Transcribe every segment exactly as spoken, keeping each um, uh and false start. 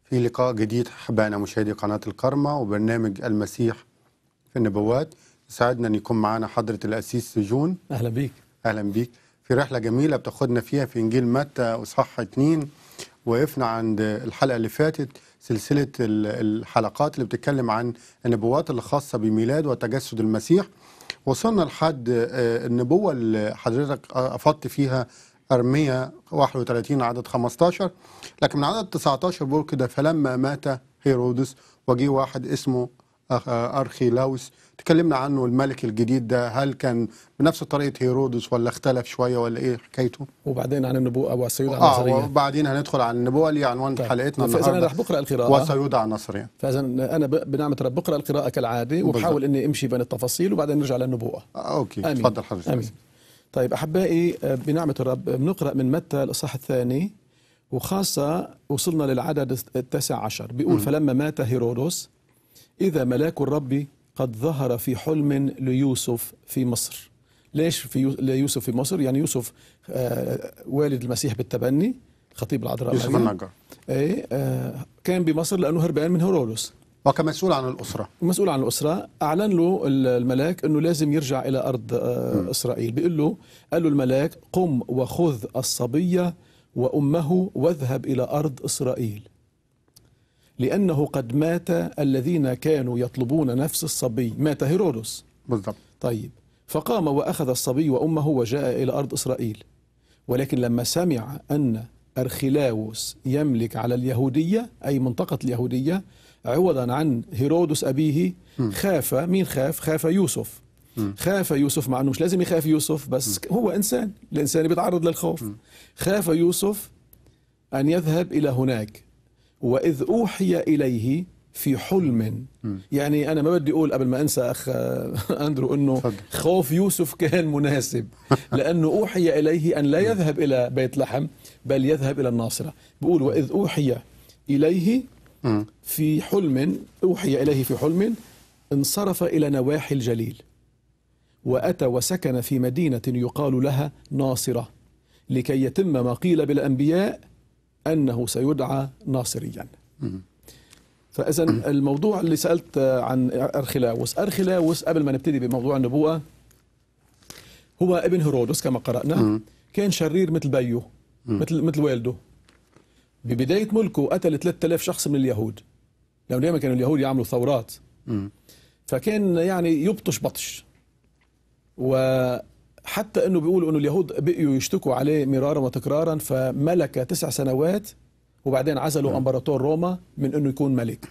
في لقاء جديد أحبائنا مشاهدي قناة الكرمة وبرنامج المسيح في النبوات. يسعدنا أن يكون معنا حضرة القسيس سجون. أهلا بيك. أهلا بيك في رحلة جميلة بتاخدنا فيها في إنجيل متى إصحاح اتنين. وقفنا عند الحلقة اللي فاتت سلسلة الحلقات اللي بتتكلم عن النبوات اللي خاصة بميلاد وتجسد المسيح. وصلنا لحد النبوة اللي حضرتك أفضت فيها أرمية واحد وثلاثين عدد خمستاشر، لكن من عدد تسعتاشر بيقول كده: فلما مات هيرودس وجي واحد اسمه أرخيلاوس. تكلمنا عنه الملك الجديد ده، هل كان بنفس طريقة هيرودس ولا اختلف شوية ولا ايه حكايته؟ وبعدين عن النبوءة وسيدعى آه نصريا. وبعدين هندخل على النبوة اللي عنوان طيب. حلقتنا فإذا النهارده. أنا رح بقرأ القراءة وسيدعى نصريا. فإذا أنا بنعمة رب بقرأ القراءة كالعادة وبحاول إني أمشي بين التفاصيل وبعدين نرجع للنبوءة. آه أوكي آمين. تفضل حضرتك. آمين. طيب أحبائي، بنعمة الرب بنقرأ من متى الإصحاح الثاني، وخاصة وصلنا للعدد التاسع عشر. بيقول: م. فلما مات هيرودس إذا ملاك الرب قد ظهر في حلم ليوسف في مصر. ليش في يوسف في مصر؟ يعني يوسف آه والد المسيح بالتبني، خطيب العذراء يوسف النجار. ايه آه كان بمصر لأنه هربان من هيرودس، وكمسؤول عن الأسرة. مسؤول عن الأسرة. أعلن له الملاك أنه لازم يرجع إلى أرض آه إسرائيل. بيقول له قال له الملاك: قم وخذ الصبية وأمه واذهب إلى أرض إسرائيل، لأنه قد مات الذين كانوا يطلبون نفس الصبي. مات هيرودس بالضبط. طيب، فقام وأخذ الصبي وأمه وجاء إلى أرض إسرائيل. ولكن لما سمع أن أرخيلاوس يملك على اليهودية، أي منطقة اليهودية، عوضا عن هيرودس أبيه، خاف. مين خاف؟ خاف يوسف. م. خاف يوسف، مع أنه مش لازم يخاف يوسف، بس م. هو إنسان، الإنسان بيتعرض للخوف. م. خاف يوسف أن يذهب إلى هناك، وإذ أوحي إليه في حلم. م. يعني أنا ما بدي أقول قبل ما أنسى أخ أندرو أنه فضل. خوف يوسف كان مناسب، لأنه أوحي إليه أن لا يذهب إلى بيت لحم بل يذهب إلى الناصرة. بقول: وإذ أوحي إليه في حلم، أوحي إليه في حلم انصرف إلى نواحي الجليل وأتى وسكن في مدينة يقال لها ناصرة، لكي يتم ما قيل بالأنبياء أنه سيدعى ناصريا. فإذا الموضوع اللي سألت عن أرخيلاوس، أرخيلاوس قبل ما نبتدي بموضوع النبوة هو ابن هيرودس كما قرأنا. كان شرير مثل بيه، مثل مثل والده. ببداية ملكه قتل ثلاثة آلاف شخص من اليهود، لأنه دائما كانوا اليهود يعملوا ثورات. فكان يعني يبطش بطش، وحتى أنه بيقولوا أنه اليهود بقيوا يشتكوا عليه مرارا وتكرارا، فملك تسع سنوات وبعدين عزلوا امبراطور روما من انه يكون ملك.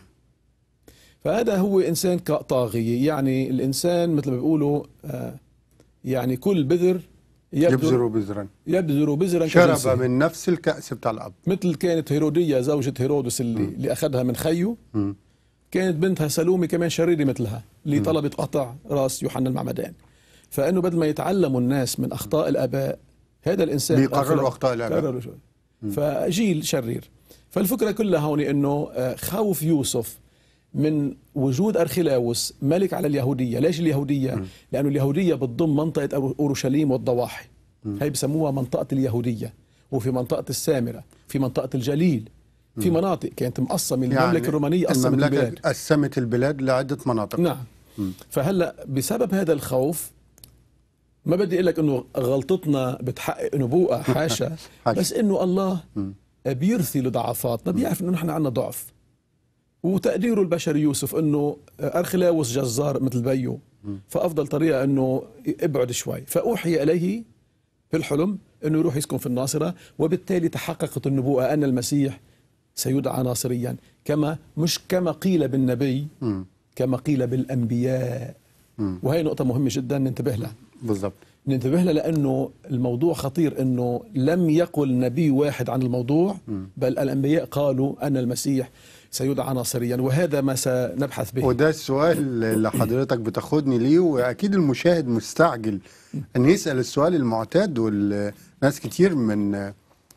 فهذا هو انسان طاغية. يعني الانسان مثل ما بيقولوا آه يعني كل بذر يبذر بذرا يبذر بذرا شرب من نفس الكأس بتاع الأب. مثل كانت هيرودية زوجة هيرودس اللي, اللي أخذها من خيه، م. كانت بنتها سلومي كمان شريرة مثلها، اللي م. طلبت قطع رأس يوحنا المعمدان. فإنه بدل ما يتعلموا الناس من أخطاء الآباء، هذا الإنسان بيقرروا أخطاء الآباء، فجيل شرير. فالفكرة كلها هون أنه خوف يوسف من وجود أرخيلاوس ملك على اليهودية. ليش اليهودية؟ م. لأنه اليهودية بتضم منطقة أورشليم والضواحي، م. هي بسموها منطقة اليهودية. وفي منطقة السامرة، في منطقة الجليل، في م. مناطق كانت مقسمة. المملكة يعني الرومانية قسمت البلاد، قسمت البلاد لعدة مناطق. نعم. م. فهلأ بسبب هذا الخوف، ما بدي أقول لك أنه غلطتنا بتحقق نبوءة، حاشا بس أنه الله م. بيرثي لضعفاتنا، بيعرف انه نحن عندنا ضعف. وتقديره البشري يوسف انه أرخيلاوس جزار مثل بيه، فافضل طريقه انه ابعد شوي. فاوحي اليه في الحلم انه يروح يسكن في الناصره، وبالتالي تحققت النبوءه ان المسيح سيدعى ناصريا، كما مش كما قيل بالنبي، كما قيل بالانبياء. وهي نقطه مهمه جدا ننتبه لها. بالضبط، ننتبه لها لأنه الموضوع خطير. أنه لم يقل نبي واحد عن الموضوع، بل الأنبياء قالوا أن المسيح سيدعى ناصريا، وهذا ما سنبحث به. وده السؤال اللي حضرتك بتاخدني ليه، وأكيد المشاهد مستعجل أن يسأل السؤال المعتاد، والناس كتير من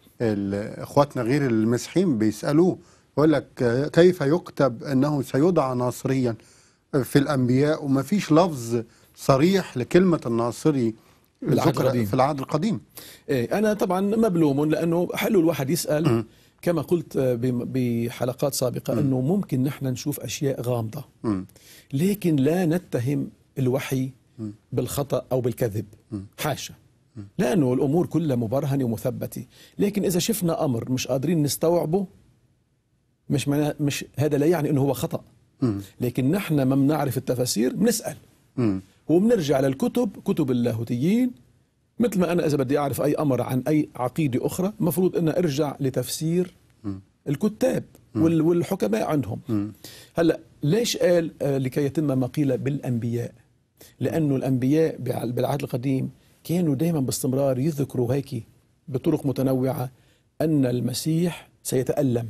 إخواتنا غير المسيحيين بيسألوه، يقول لك كيف يكتب أنه سيدعى ناصريا في الأنبياء وما فيش لفظ صريح لكلمة الناصري العهد القديم. في العهد القديم. إيه، أنا طبعا ما بلومهم، لأنه حلو الواحد يسأل. م. كما قلت بحلقات سابقة أنه ممكن نحن نشوف أشياء غامضة، لكن لا نتهم الوحي بالخطأ أو بالكذب، حاشا، لأنه الأمور كلها مبرهنة ومثبتة. لكن إذا شفنا أمر مش قادرين نستوعبه، مش, مش هذا لا يعني أنه هو خطأ، لكن نحن ما بنعرف التفاسير بنسأل وبنرجع للكتب، كتب اللاهوتيين. مثل ما أنا إذا بدي أعرف أي أمر عن أي عقيدة أخرى مفروض أن أرجع لتفسير الكتاب والحكماء عندهم. هلأ ليش قال لكي يتم ما قيل بالأنبياء؟ لأنه الأنبياء بالعهد القديم كانوا دائما باستمرار يذكروا هيك بطرق متنوعة أن المسيح سيتألم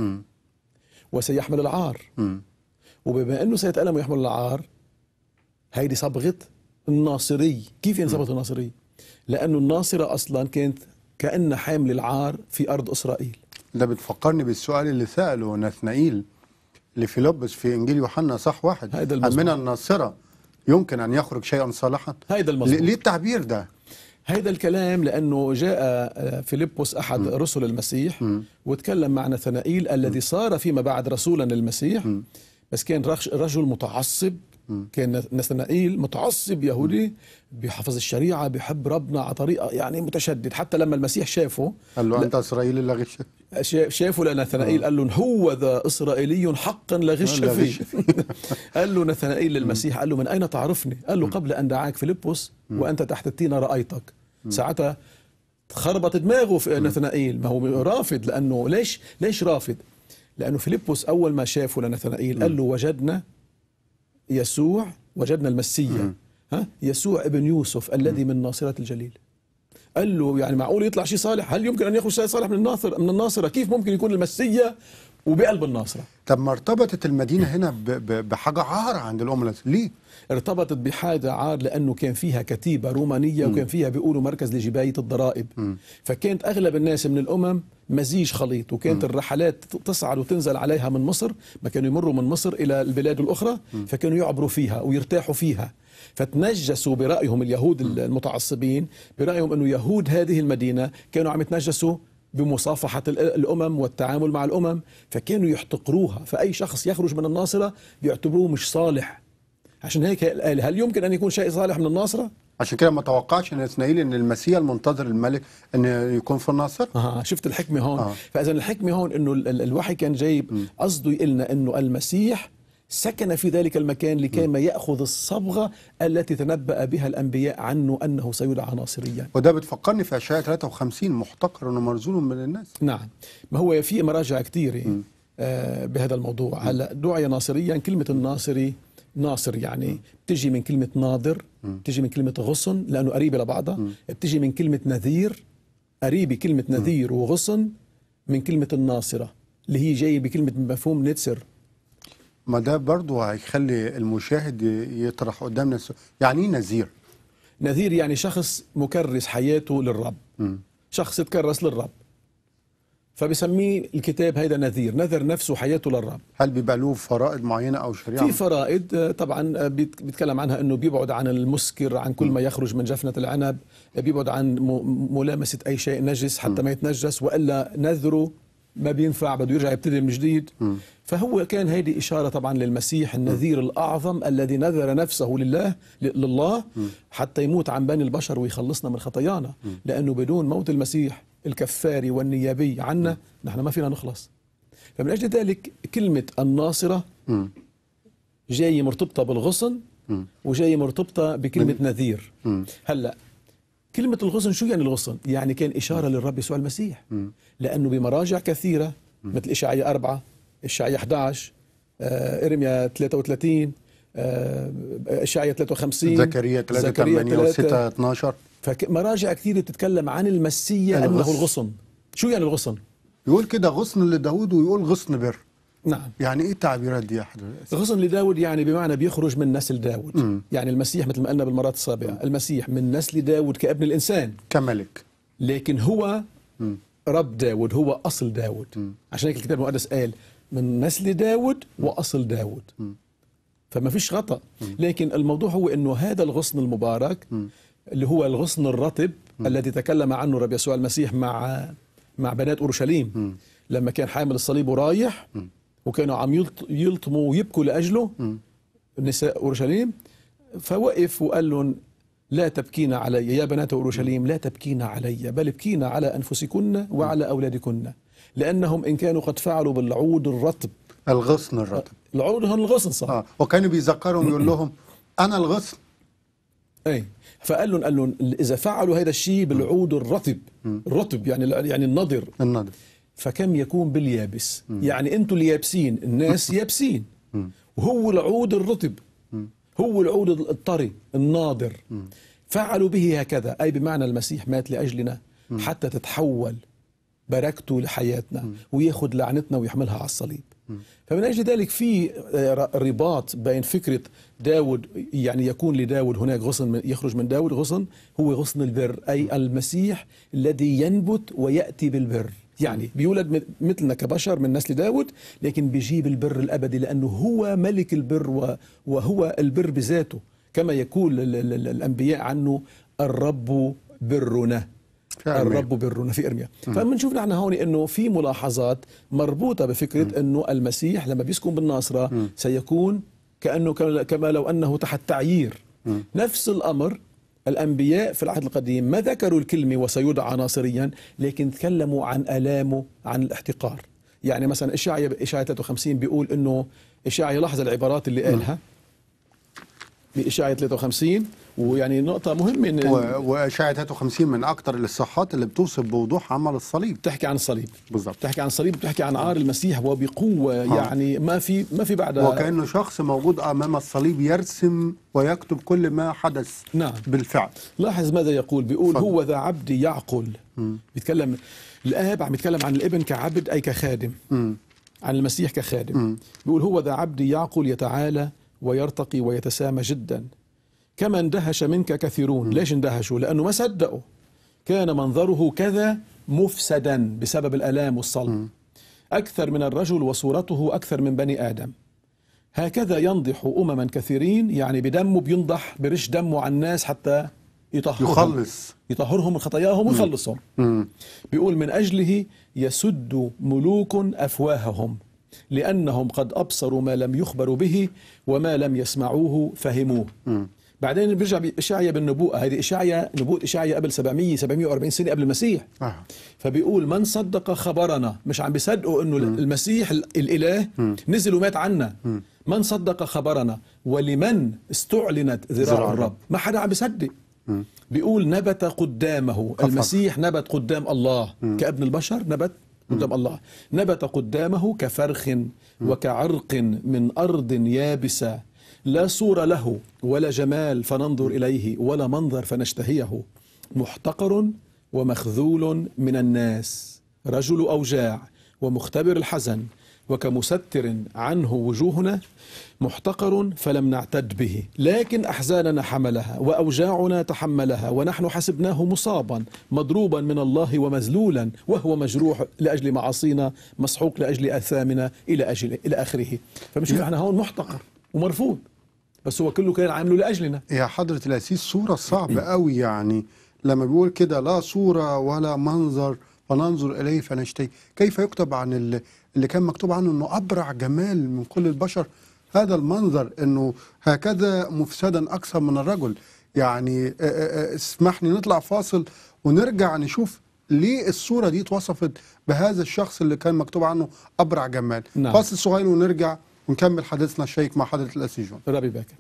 وسيحمل العار، وبما أنه سيتألم ويحمل العار، هيدي صبغة الناصري. كيف ينصبغ الناصري؟ لأنه الناصرة أصلا كانت كأن حامل العار في أرض إسرائيل. ده بتفكرني بالسؤال اللي سأله نثنائيل لفيلبس في إنجيل يوحنا صح واحد، هل من الناصرة يمكن أن يخرج شيئا صالحا؟ هيدا المظبوط. ليه التعبير ده؟ هيدا الكلام لأنه جاء فيلبس أحد م. رسل المسيح م. وتكلم مع نثنائيل الذي صار فيما بعد رسولا للمسيح، م. بس كان رجل متعصب. كان نثنائيل متعصب يهودي بيحفظ الشريعة، بيحب ربنا على طريقة يعني متشدد. حتى لما المسيح شافه قال له أنت إسرائيلي لا غش. شافه لنثنائيل قال له هو ذا إسرائيلي حقا لا غش فيه. قال له نثنائيل للمسيح قال له من أين تعرفني؟ قال له قبل أن دعاك فيلبس وأنت تحت التينة رأيتك. ساعتها خربت دماغه في نثنائيل، ما هو رافض. لأنه ليش ليش رافض؟ لأنه فيلبس أول ما شافه لنثنائيل قال له وجدنا يسوع، وجدنا المسيا، ها يسوع ابن يوسف الذي من ناصرة الجليل. قال له يعني معقول يطلع شيء صالح؟ هل يمكن أن يخرج شيء صالح من الناصر من الناصرة؟ كيف ممكن يكون المسيا وبقلب الناصرة؟ طب ما ارتبطت المدينة هنا بحاجة عار عند الأمة؟ ليه؟ ارتبطت بحاجة عار لأنه كان فيها كتيبة رومانية، وكان فيها بيقولوا مركز لجباية الضرائب. م. فكانت أغلب الناس من الأمم مزيج خليط، وكانت م. الرحلات تصعد وتنزل عليها من مصر، ما كانوا يمروا من مصر إلى البلاد الأخرى، م. فكانوا يعبروا فيها ويرتاحوا فيها. فتنجسوا برأيهم اليهود المتعصبين، برأيهم أنه يهود هذه المدينة كانوا عم يتنجسوا بمصافحة الأمم والتعامل مع الأمم، فكانوا يحتقروها. فأي شخص يخرج من الناصرة بيعتبروه مش صالح. عشان هيك قال هل يمكن أن يكون شيء صالح من الناصرة؟ عشان كده ما توقعش نثنائيل أن المسيح المنتظر الملك أن يكون في الناصرة. آه شفت الحكمة هون. آه. فإذا الحكمة هون أنه الوحي كان جايب قصده يقلنا أنه المسيح سكن في ذلك المكان لكي ما يأخذ الصبغة التي تنبأ بها الأنبياء عنه أنه سيدعى ناصريا. وده بتفكرني في أشعياء ثلاثة وخمسين محتقر ومرزول من الناس. نعم، ما هو في مراجع كثيرة آه بهذا الموضوع. هلا دعي ناصريا، كلمة الناصري ناصر يعني بتجي من كلمة ناظر، بتجي من كلمة غصن لأنه قريبة لبعضها، بتجي من كلمة نذير، قريبة كلمة نذير وغصن من كلمة الناصرة اللي هي جاية بكلمة مفهوم نتسر. ما ده برضو هيخلي المشاهد يطرح قدامنا يعني ايه نذير؟ نذير يعني شخص مكرس حياته للرب، م. شخص يتكرس للرب، فبسميه الكتاب هيدا نذير، نذر نفسه حياته للرب. هل بيبقى له فرائض معينة أو شريعة؟ في فرائض طبعا بيتكلم عنها، أنه بيبعد عن المسكر، عن كل ما يخرج من جفنة العنب، بيبعد عن ملامسة أي شيء نجس حتى م. ما يتنجس، وإلا نذره ما بينفع، بده يرجع يبتدي من جديد. م. فهو كان هيدي إشارة طبعا للمسيح النذير م. الأعظم الذي نذر نفسه لله لله م. حتى يموت عن بني البشر ويخلصنا من خطايانا، م. لأنه بدون موت المسيح الكفاري والنيابي عنا م. نحن ما فينا نخلص. فمن أجل ذلك كلمة الناصرة م. جاية مرتبطة بالغصن م. وجاية مرتبطة بكلمة م. نذير. م. هلأ كلمة الغصن شو يعني الغصن؟ يعني كان إشارة م. للرب يسوع المسيح، م. لأنه بمراجع كثيرة م. مثل إشعياء أربعة، إشعياء أحد عشر، آه، إرميا ثلاثة وثلاثين، آه، إشعياء ثلاثة وخمسين، زكريا ثلاثة ثمانية وستة اثنا عشر. فمراجع كثيرة بتتكلم عن المسيا أنه الغصن. شو يعني الغصن؟ يقول كده غصن لداود ويقول غصن بر. نعم. يعني ايه التعبيرات دي يا حضرتك؟ غصن لداود يعني بمعنى بيخرج من نسل داود. م. يعني المسيح مثل ما قلنا بالمرات السابقة، م. المسيح من نسل داود كابن الإنسان كملك، لكن هو م. رب داود، هو أصل داود. م. عشان هيك الكتاب المقدس قال من نسل داود وأصل داود. م. فما فيش خطأ. م. لكن الموضوع هو أنه هذا الغصن المبارك م. اللي هو الغصن الرطب م. الذي تكلم عنه رب يسوع المسيح مع مع بنات أورشليم، م. لما كان حامل الصليب ورايح وكانوا عم يلط- يلطموا ويبكوا لأجله نساء أورشليم، فوقف وقال لهم لا تبكين علي يا بنات أورشليم، لا تبكين علي بل ابكين على أنفسكن وعلى أولادكن، لأنهم إن كانوا قد فعلوا بالعود الرطب. الغصن الرطب. العود هو الغصن صح. اه وكانوا بيذكرهم يقول لهم انا الغصن. اي فقال لهم قال لهم اذا فعلوا هذا الشيء بالعود الرطب، الرطب يعني يعني النضر، النضر، فكم يكون باليابس. يعني انتم اليابسين، الناس يابسين، وهو العود الرطب، هو العود الطري الناضر. فعلوا به هكذا، اي بمعنى المسيح مات لاجلنا حتى تتحول بركته لحياتنا وياخذ لعنتنا ويحملها على الصليب. فمن أجل ذلك في رباط بين فكرة داود، يعني يكون لداود هناك غصن يخرج من داود، غصن هو غصن البر، أي المسيح الذي ينبت ويأتي بالبر، يعني بيولد مثلنا كبشر من نسل داود، لكن بيجيب البر الأبدي لأنه هو ملك البر وهو البر بذاته، كما يقول الأنبياء عنه الرب برنا، الرب برنا في إرميا. فبنشوف نحن هون انه في ملاحظات مربوطه بفكره انه المسيح لما بيسكن بالناصره سيكون كانه كما لو انه تحت تعيير. نفس الامر الانبياء في العهد القديم ما ذكروا الكلمه وسيدعى ناصريا، لكن تكلموا عن الامه، عن الاحتقار. يعني مثلا اشعياء اشعياء ثلاثة وخمسين بيقول انه اشعياء، لاحظ العبارات اللي قالها بإشاعة ثلاثة وخمسين، ويعني نقطة مهمة. وإشاعة ثلاثة وخمسين من أكثر الإصحاحات اللي بتوصف بوضوح عمل الصليب، بتحكي عن الصليب بالضبط، بتحكي عن الصليب، بتحكي عن عار المسيح وبقوة، يعني ما في ما في بعدها، وكأنه شخص موجود أمام الصليب يرسم ويكتب كل ما حدث. نعم بالفعل. لاحظ ماذا يقول، بيقول فضل. هو ذا عبدي يعقل. م. بيتكلم الآب، عم يتكلم عن الابن كعبد أي كخادم، م. عن المسيح كخادم. م. بيقول هو ذا عبدي يعقل يتعالى ويرتقي ويتسامى جدا، كما اندهش منك كثيرون. م. ليش اندهشوا؟ لأنه ما صدقوا. كان منظره كذا مفسدا بسبب الآلام والصلب. م. أكثر من الرجل وصورته أكثر من بني آدم. هكذا ينضح أمما كثيرين، يعني بدمه بينضح، برش دمه على الناس حتى يطهرهم، يخلص يطهرهم من خطاياهم ويخلصهم. م. بيقول من أجله يسد ملوك أفواههم، لأنهم قد أبصروا ما لم يخبروا به وما لم يسمعوه فهموه. م. بعدين بيرجع إشعياء بالنبوءة، هذه إشعياء نبوءة إشعياء قبل سبعمية سبعمية وأربعين سنة قبل المسيح. آه. فبيقول من صدق خبرنا، مش عم بيصدقوا إنه م. المسيح الإله م. نزل ومات عنا. م. من صدق خبرنا ولمن استعلنت ذراع الرب، ما حدا عم بيصدق. م. بيقول نبت قدامه أفضل. المسيح نبت قدام الله م. كابن البشر، نبت قدام الله، نبت قدامه كفرخ م. وكعرق من أرض يابسة، لا صورة له ولا جمال فننظر إليه ولا منظر فنشتهيه، محتقر ومخذول من الناس، رجل أوجاع ومختبر الحزن، وكمستر عنه وجوهنا، محتقر فلم نعتد به، لكن أحزاننا حملها وأوجاعنا تحملها، ونحن حسبناه مصابا مضروبا من الله ومذلولا، وهو مجروح لأجل معاصينا مسحوق لأجل آثامنا إلى أجل إلى آخره. فبنشوف احنا هون محتقر ومرفوض، بس هو كله كان عامله لأجلنا. يا حضرة الأسيس صورة صعبة قوي، يعني لما بيقول كده لا صورة ولا منظر فننظر إليه فنشتهي، كيف يكتب عن اللي كان مكتوب عنه أنه أبرع جمال من كل البشر؟ هذا المنظر أنه هكذا مفسدا أكثر من الرجل. يعني اسمحني نطلع فاصل ونرجع نشوف ليه الصورة دي اتوصفت بهذا الشخص اللي كان مكتوب عنه أبرع جمال. نعم. فاصل صغير ونرجع ونكمل حديثنا الشيق مع حضرة الأسيس جون. ربي باكر.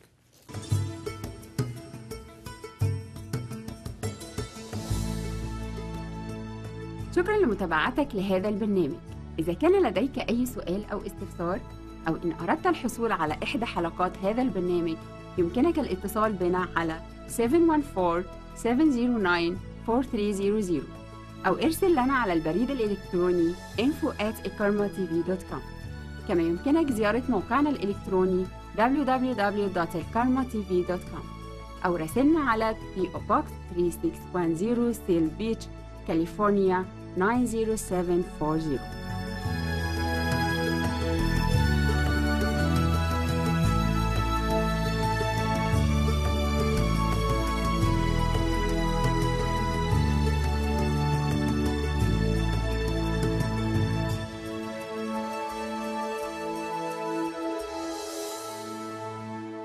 شكرا لمتابعتك لهذا البرنامج. إذا كان لديك أي سؤال أو استفسار، أو إن أردت الحصول على إحدى حلقات هذا البرنامج، يمكنك الاتصال بنا على سبعة واحد أربعة سبعة صفر تسعة أربعة ثلاثة صفر صفر، أو ارسل لنا على البريد الإلكتروني info at ikarma t v dot com. كما يمكنك زيارة موقعنا الإلكتروني دبليو دبليو دبليو دوت الكارما تي في دوت كوم، أو راسلنا على بي أو Box ثلاثة ستة واحد صفر سيل بيتش، كاليفورنيا تسعة صفر سبعة أربعة صفر.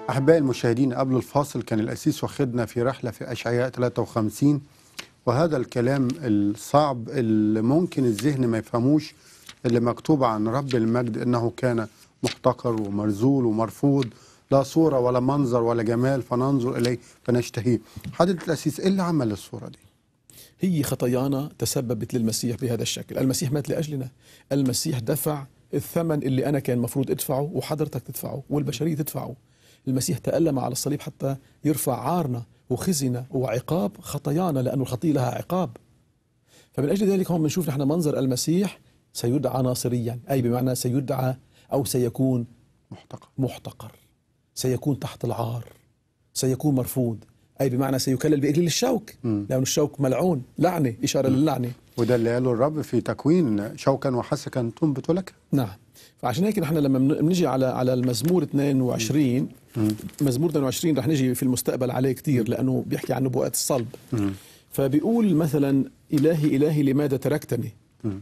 أحبائي المشاهدين، قبل الفاصل كان الأسيس واخدنا في رحلة في أشعياء ثلاثة وخمسين، وهذا الكلام الصعب اللي ممكن الذهن ما يفهموش، اللي مكتوب عن رب المجد إنه كان محتقر ومرذول ومرفوض، لا صورة ولا منظر ولا جمال فننظر إليه فنشتهيه. حضرة الأسيس، إيه اللي عمل الصورة دي؟ هي خطايانا تسببت للمسيح بهذا الشكل. المسيح مات لأجلنا، المسيح دفع الثمن اللي أنا كان مفروض أدفعه وحضرتك تدفعه والبشرية تدفعه. المسيح تألم على الصليب حتى يرفع عارنا وخزنا وعقاب خطايانا، لأن الخطيئة لها عقاب. فمن أجل ذلك هم بنشوف نحن منظر المسيح سيدعى ناصريا، أي بمعنى سيدعى أو سيكون محتقر محتقر، سيكون تحت العار، سيكون مرفوض، أي بمعنى سيكلل بإكليل الشوك، لأن الشوك ملعون، لعنة، إشارة م. للعنة. وده اللي قاله الرب في تكوين: شوكا وحسكا تنبت لك. نعم. فعشان هيك نحن لما بنجي على على المزمور اثنين وعشرين، م. مزمور اثنين وعشرين رح نجي في المستقبل عليه كتير، لأنه بيحكي عن نبوءات الصلب. م. فبيقول مثلا: إلهي إلهي لماذا تركتني؟ م.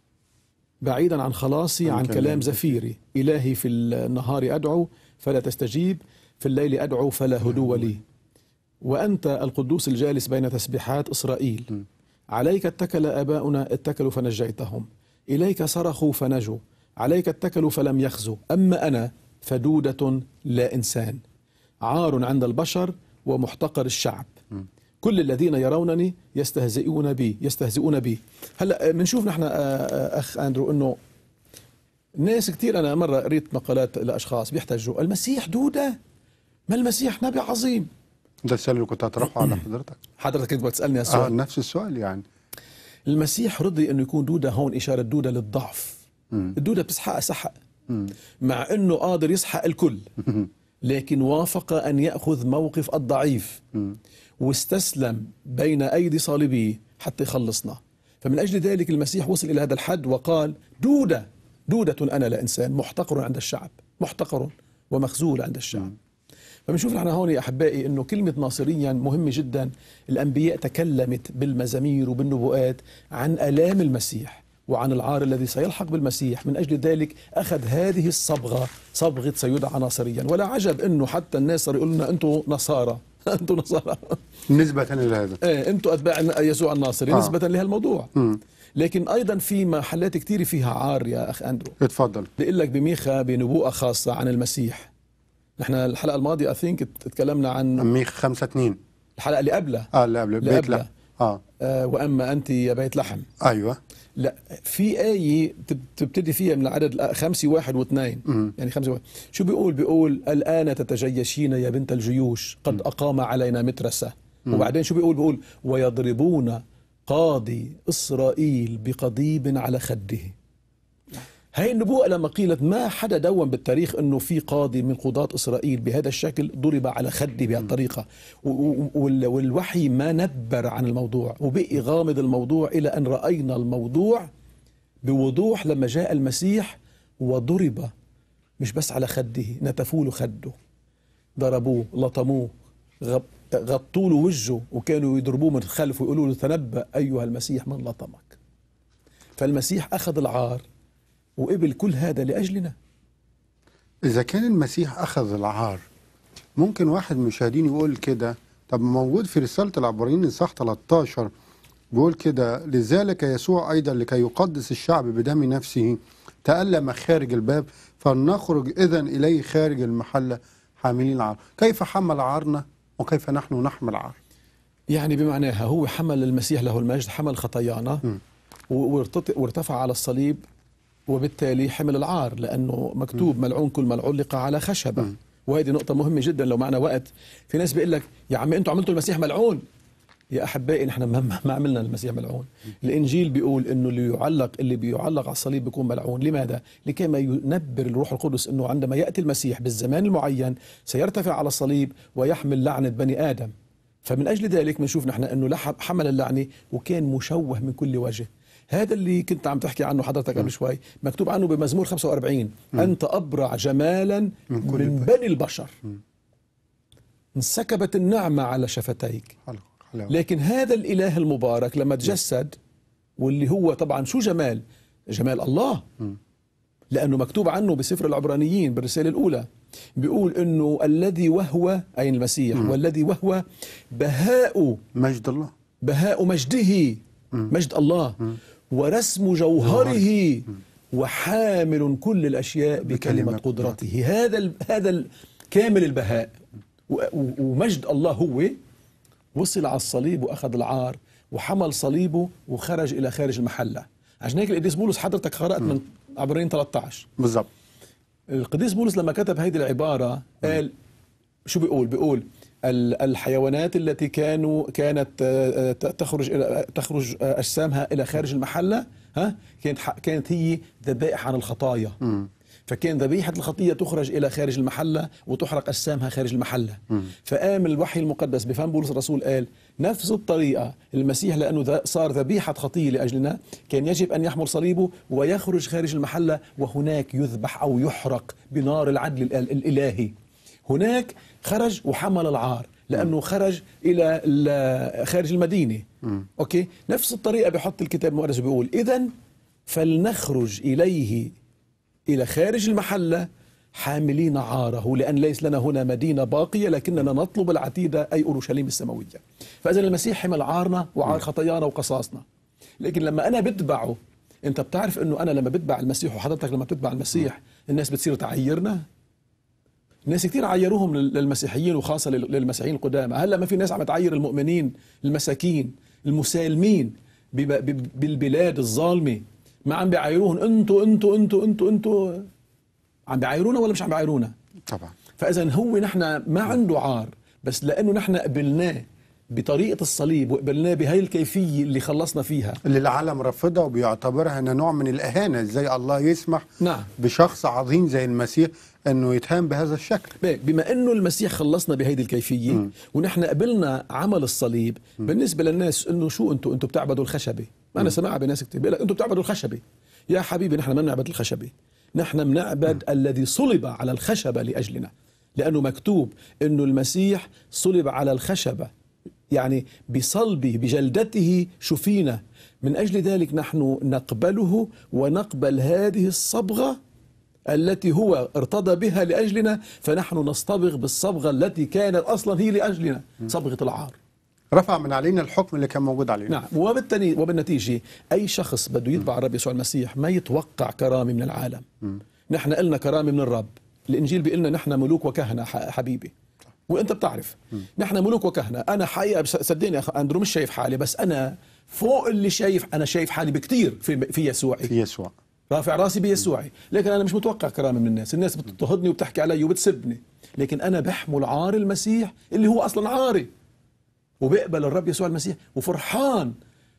بعيدا عن خلاصي، عن, عن كلام زفيري. إلهي في النهار أدعو فلا تستجيب، في الليل أدعو فلا هدوء لي. وأنت القدوس الجالس بين تسبيحات إسرائيل. م. عليك اتكل آباؤنا اتكلوا فنجيتهم، إليك صرخوا فنجوا، عليك اتكلوا فلم يخزوا. أما أنا فدودة لا إنسان، عار عند البشر ومحتقر الشعب. م. كل الذين يرونني يستهزئون بي يستهزئون بي. هلا بنشوف نحن أخ أندرو إنه ناس كتير، أنا مرة قريت مقالات لأشخاص بيحتجوا: المسيح دودة؟ ما المسيح نبي عظيم. ده السؤال اللي كنت هطرحه على حضرتك. حضرتك كنت بتسألني السؤال. آه نفس السؤال يعني. المسيح رضي انه يكون دودة، هون إشارة دودة للضعف. م. الدودة بتسحق سحق، م. مع انه قادر يسحق الكل، لكن وافق ان يأخذ موقف الضعيف، م. واستسلم بين ايدي صالبيه حتى يخلصنا. فمن اجل ذلك المسيح وصل الى هذا الحد وقال: دودة دودة انا لا انسان، محتقر عند الشعب، محتقر ومخزول عند الشعب. م. فبنشوف نحن هون يا أحبائي أنه كلمة ناصريا مهمة جدا. الأنبياء تكلمت بالمزامير وبالنبوءات عن آلام المسيح وعن العار الذي سيلحق بالمسيح. من أجل ذلك أخذ هذه الصبغة، صبغة سيدعى ناصريا. ولا عجب أنه حتى الناس صاروا يقولون: أنتم نصارى أنتم نصارى نسبة لهذا، إيه أنتم أتباع يسوع الناصري، آه. نسبة لهالموضوع. م. لكن أيضا في محلات كثير فيها عار يا أخ أندرو. اتفضل. بيقول لك بميخا بنبوءة خاصة عن المسيح. نحن الحلقة الماضية أثينك تكلمنا عن ميخ خمسة اثنين، الحلقة اللي قبلها اه اللي قبل بيت لحم. آه. آه وأما أنت يا بيت لحم. أيوة. لا، في آية تبتدي فيها من العدد خمسة واحد واثنين، م- يعني خمسة واحد. شو بيقول؟ بيقول: الآن تتجيشين يا بنت الجيوش، قد م- أقام علينا مترسة. م- وبعدين شو بيقول؟ بيقول: ويضربون قاضي إسرائيل بقضيب على خده. هاي النبوءة لما قيلت ما حدا دون بالتاريخ انه في قاضي من قضاة اسرائيل بهذا الشكل ضرب على خده بهالطريقة، والوحي ما نبر عن الموضوع وبقي غامض الموضوع، الى ان رأينا الموضوع بوضوح لما جاء المسيح وضرب مش بس على خده، نتفوا له خده، ضربوه، لطموه، غطوا له وجهه، وكانوا يضربوه من خلف ويقولوا له: تنبأ أيها المسيح من لطمك. فالمسيح أخذ العار وقبل كل هذا لأجلنا. إذا كان المسيح أخذ العار، ممكن واحد من المشاهدين يقول كده: طب موجود في رسالة العبرانيين إصحاح ثلاثة عشر بيقول كده: لذلك يسوع أيضا لكي يقدس الشعب بدم نفسه تألم خارج الباب، فلنخرج إذن إليه خارج المحلة حاملين العار. كيف حمل عارنا وكيف نحن نحمل عار؟ يعني بمعناها هو حمل، المسيح له المجد حمل خطايانا وارتفع على الصليب، وبالتالي حمل العار، لأنه مكتوب: ملعون كل من علق على خشبة. م. وهذه نقطة مهمة جدا. لو معنا وقت، في ناس بيقول لك: يا عمي أنتوا عملتوا المسيح ملعون. يا أحبائي نحن ما عملنا المسيح ملعون. الإنجيل بيقول إنه اللي يعلق اللي بيعلق على الصليب بيكون ملعون. لماذا؟ لكي ما ينبر الروح القدس إنه عندما يأتي المسيح بالزمان المعين سيرتفع على الصليب ويحمل لعنة بني آدم. فمن أجل ذلك بنشوف نحن إنه حمل اللعنة وكان مشوه من كل وجه. هذا اللي كنت عم تحكي عنه حضرتك قبل شوي، مكتوب عنه بمزمور خمسة وأربعين: م. أنت أبرع جمالا من, من بني البشر، م. انسكبت النعمة على شفتيك. لكن هذا الإله المبارك لما تجسد، واللي هو طبعا شو جمال؟ جمال الله، م. لأنه مكتوب عنه بسفر العبرانيين بالرسالة الأولى: بيقول انه الذي وهو اي المسيح مم. والذي وهو بهاء مجد الله. بهاء مجده، مم. مجد الله، مم. ورسم جوهره، وحامل كل الاشياء بكلمه بكلمة قدرته. هذا ال... هذا ال... كامل البهاء و... و... ومجد الله هو وصل على الصليب واخذ العار وحمل صليبه وخرج الى خارج المحله. عشان هيك القديس بولس حضرتك قرات من عبرين ثلاثة عشر. بالضبط. القديس بولس لما كتب هذه العباره قال شو بيقول؟ بيقول الحيوانات التي كانوا كانت تخرج الى تخرج اجسامها الى خارج المحله، ها، كانت كانت هي ذبائح عن الخطايا. مم. فكان ذبيحة الخطية تخرج إلى خارج المحلة وتحرق أجسامها خارج المحلة. مم. فقام الوحي المقدس بفم بولس الرسول قال نفس الطريقة المسيح لأنه صار ذبيحة خطية لأجلنا كان يجب أن يحمل صليبه ويخرج خارج المحلة وهناك يذبح أو يحرق بنار العدل الإلهي. هناك خرج وحمل العار لأنه خرج إلى خارج المدينة. مم. أوكي، نفس الطريقة بيحط الكتاب المقدس بيقول إذن فلنخرج إليه إلى خارج المحلة حاملين عاره لأن ليس لنا هنا مدينة باقية لكننا نطلب العتيدة أي أورشليم السماوية. فإذا المسيح حمل عارنا وعار خطايانا وقصاصنا. لكن لما أنا بتبعه، أنت بتعرف أنه أنا لما بتبع المسيح وحضرتك لما بتتبع المسيح الناس بتصير تعيرنا. الناس كتير عيروهم للمسيحيين وخاصة للمسيحيين القدامى. هلا ما في ناس عم تعير المؤمنين المساكين المسالمين بالبلاد الظالمة، ما عم بيعايروهم انتوا انتوا انتوا انتوا انتوا عم بيعايرونا ولا مش عم بيعايرونا؟ طبعا. فاذا هو نحن ما عنده عار، بس لانه نحن قبلناه بطريقه الصليب وقبلناه بهي الكيفيه اللي خلصنا فيها اللي العالم رفضها وبيعتبرها انها نوع من الاهانه. ازاي الله يسمح نعم بشخص عظيم زي المسيح انه يتهان بهذا الشكل؟ بما انه المسيح خلصنا بهيدي الكيفيه م. ونحن قبلنا عمل الصليب. م. بالنسبه للناس انه شو انتوا انتوا بتعبدوا الخشبه. ما انا سمعها بناس كتير بيقول لك انتوا بتعبدوا الخشبه. يا حبيبي نحن ما بنعبد الخشبه، نحن بنعبد الذي صلب على الخشبه لاجلنا، لانه مكتوب انه المسيح صلب على الخشبه، يعني بصلبه بجلدته شفينا. من اجل ذلك نحن نقبله ونقبل هذه الصبغه التي هو ارتضى بها لأجلنا، فنحن نصطبغ بالصبغة التي كانت أصلا هي لأجلنا، صبغة العار. رفع من علينا الحكم اللي كان موجود علينا. نعم، وبالتالي وبالنتيجة أي شخص بده يتبع الرب يسوع المسيح ما يتوقع كرامة من العالم. م. نحن قلنا كرامة من الرب. الإنجيل بيقلنا نحن ملوك وكهنة حبيبي، وأنت بتعرف م. نحن ملوك وكهنة. أنا حقيقة صدقني يا أندرو مش شايف حالي، بس أنا فوق اللي شايف، أنا شايف حالي بكتير في في يسوعي، في يسوع، رافع راسي بيسوعي. لكن أنا مش متوقع كرامة من الناس. الناس بتضطهدني وبتحكي علي وبتسبني، لكن أنا بحمل عار المسيح اللي هو أصلا عاري، وبيقبل الرب يسوع المسيح وفرحان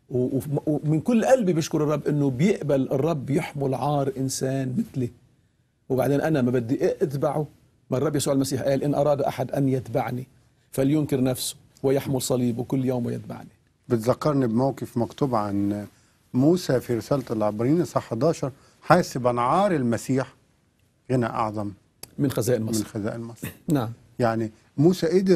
ومن كل قلبي بشكر الرب إنه بيقبل الرب يحمل عار إنسان مثلي. وبعدين أنا ما بدي أتبعه، ما الرب يسوع المسيح قال إن أراد أحد أن يتبعني فلينكر نفسه ويحمل صليبه كل يوم ويتبعني. بتذكرني بموقف مكتوب عن موسى في رسالة العبرانيين اصحاح إحدى عشر، حاسبا عار المسيح غنى أعظم من خزائن مصر. من خزائن مصر. نعم. يعني موسى قدر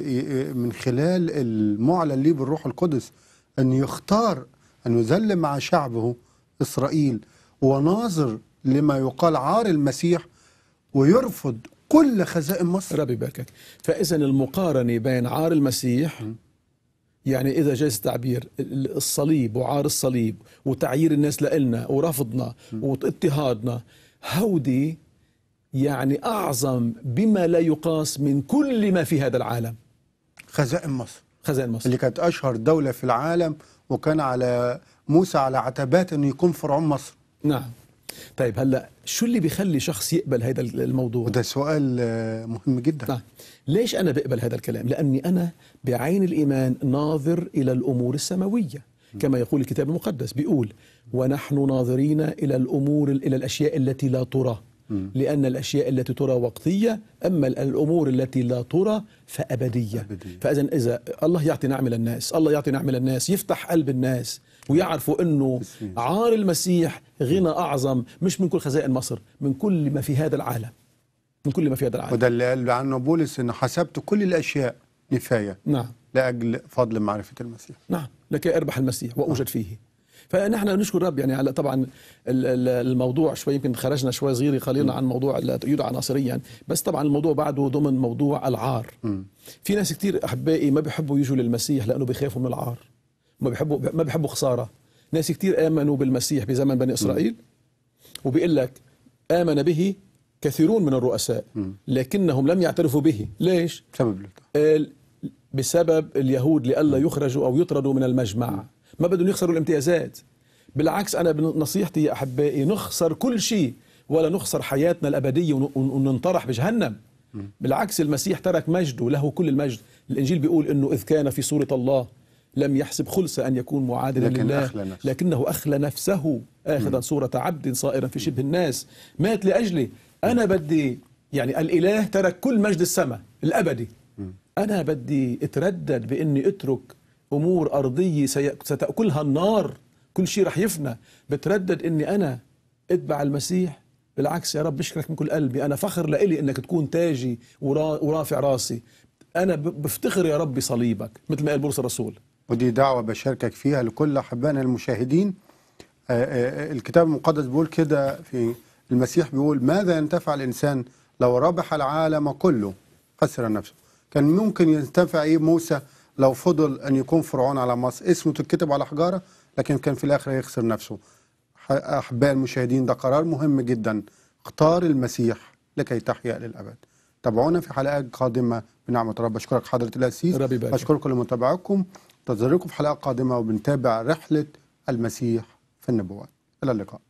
من خلال المعلن ليه بالروح القدس أن يختار أن يذل مع شعبه إسرائيل وناظر لما يقال عار المسيح ويرفض كل خزائن مصر. ربي يباركك. فإذا المقارنة بين عار المسيح م. يعني إذا جاز التعبير الصليب وعار الصليب وتعيير الناس لإلنا ورفضنا واضطهادنا، هودي يعني أعظم بما لا يقاس من كل ما في هذا العالم. خزائن مصر، خزائن مصر اللي كانت أشهر دولة في العالم، وكان على موسى على عتبات أنه يكون فرعون مصر. نعم. طيب هلا شو اللي بيخلي شخص يقبل هذا الموضوع؟ وده سؤال مهم جدا. نعم. ليش أنا بقبل هذا الكلام؟ لأني أنا بعين الإيمان ناظر إلى الأمور السماوية، كما يقول الكتاب المقدس، بيقول ونحن ناظرين إلى الأمور إلى الأشياء التي لا ترى، لأن الأشياء التي ترى وقتية، أما الأمور التي لا ترى فأبدية. أبدية. فإذا إذا الله يعطي نعمة للناس، الله يعطي نعمة للناس، يفتح قلب الناس ويعرفوا أنه عار المسيح غنى أعظم مش من كل خزائن مصر، من كل ما في هذا العالم، من كل ما في هذا العالم. وده اللي قال عنه بولس أنه حسبت كل الأشياء نفاية. نعم. لأجل فضل معرفة المسيح. نعم، لكي أربح المسيح وأوجد فيه. فنحن نشكر رب يعني على طبعا الموضوع شوي يمكن خرجنا شوي صغير قليلا عن موضوع التأييد عناصريا، بس طبعا الموضوع بعده ضمن موضوع العار. م. في ناس كتير احبائي ما بيحبوا يجوا للمسيح لانه بيخافوا من العار، ما بيحبوا ما بيحبوا خساره. ناس كتير امنوا بالمسيح بزمن بني اسرائيل وبيقول لك امن به كثيرون من الرؤساء لكنهم لم يعترفوا به. ليش؟ بسبب بسبب اليهود لئلا يخرجوا او يطردوا من المجمع، ما بدهم يخسروا الامتيازات. بالعكس انا نصيحتي يا احبائي نخسر كل شيء ولا نخسر حياتنا الابديه وننطرح بجهنم. بالعكس المسيح ترك مجده له كل المجد. الانجيل بيقول انه اذ كان في صوره الله لم يحسب خلص ان يكون معادلا لكن لله أخلى لكنه اخلى نفسه اخذا صوره عبد صائرا في شبه الناس، مات لاجلي. انا بدي يعني الاله ترك كل مجد السماء الابدي، انا بدي اتردد باني اترك امور ارضيه ستاكلها النار، كل شيء رح يفنى، بتردد اني انا اتبع المسيح. بالعكس يا رب بشكرك من كل قلبي، انا فخر لإلي انك تكون تاجي ورافع راسي. انا بفتخر يا رب بصليبك مثل ما قال بولس الرسول. ودي دعوه بشاركك فيها لكل احبائنا المشاهدين. الكتاب المقدس بيقول كده، في المسيح بيقول ماذا ينتفع الانسان لو ربح العالم كله خسر نفسه. كان ممكن ينتفع ايه موسى لو فضل ان يكون فرعون على مصر، اسمه تتكتب على حجاره، لكن كان في الاخر يخسر نفسه. احبائي المشاهدين ده قرار مهم جدا، اختار المسيح لكي تحيا للابد. تابعونا في حلقات قادمه بنعمه رب. اشكرك حضره الاسيس، اشكركم لمتابعتكم، انتظركم في حلقه قادمه وبنتابع رحله المسيح في النبوات. الى اللقاء.